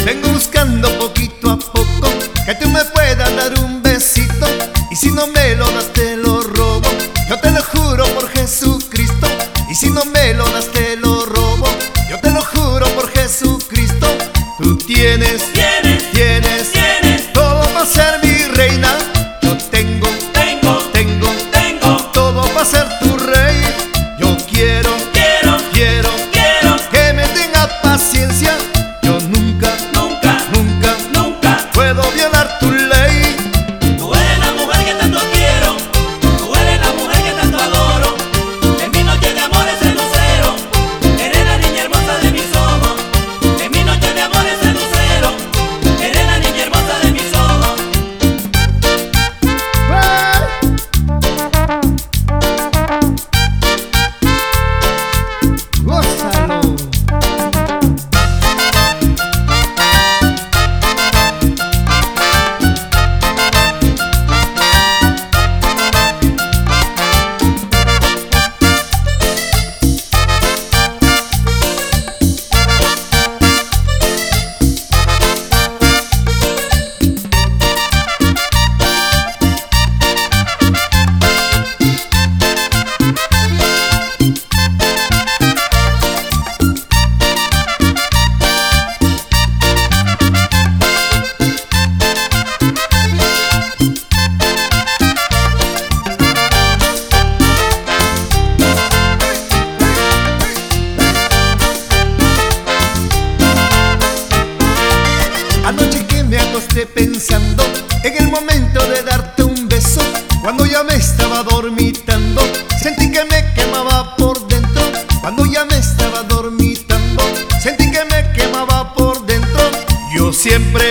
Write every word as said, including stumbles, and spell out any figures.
vengo buscando poquito a poco que tú me puedas dar un besito, y si no me lo das te lo robo, yo te lo juro por Jesucristo. Y si no me lo das te lo robo, yo te lo juro por Jesucristo. Tú tienes, Tienes, tienes, tienes todo para ser mi reina. Yo tengo, Tengo, tengo, tengo, todo para ser tu rey. Yo quiero, quiero, quiero quiero, que me tengas paciencia. Yo nunca, nunca, nunca nunca. puedo violar tu ley. Tú eres la mujer que tanto quiero, tú eres la mujer que tanto adoro. En mi noche de amor es el lucero, eres la niña hermosa de mis ojos. En mi noche de amor es el lucero, eres la niña hermosa de mis ojos. ¡Gózalo! Anoche que me acosté pensando en el momento de darte un beso, cuando ya me estaba dormitando, sentí que me quemaba por dentro. Cuando ya me estaba dormitando, sentí que me quemaba por dentro. Yo siempre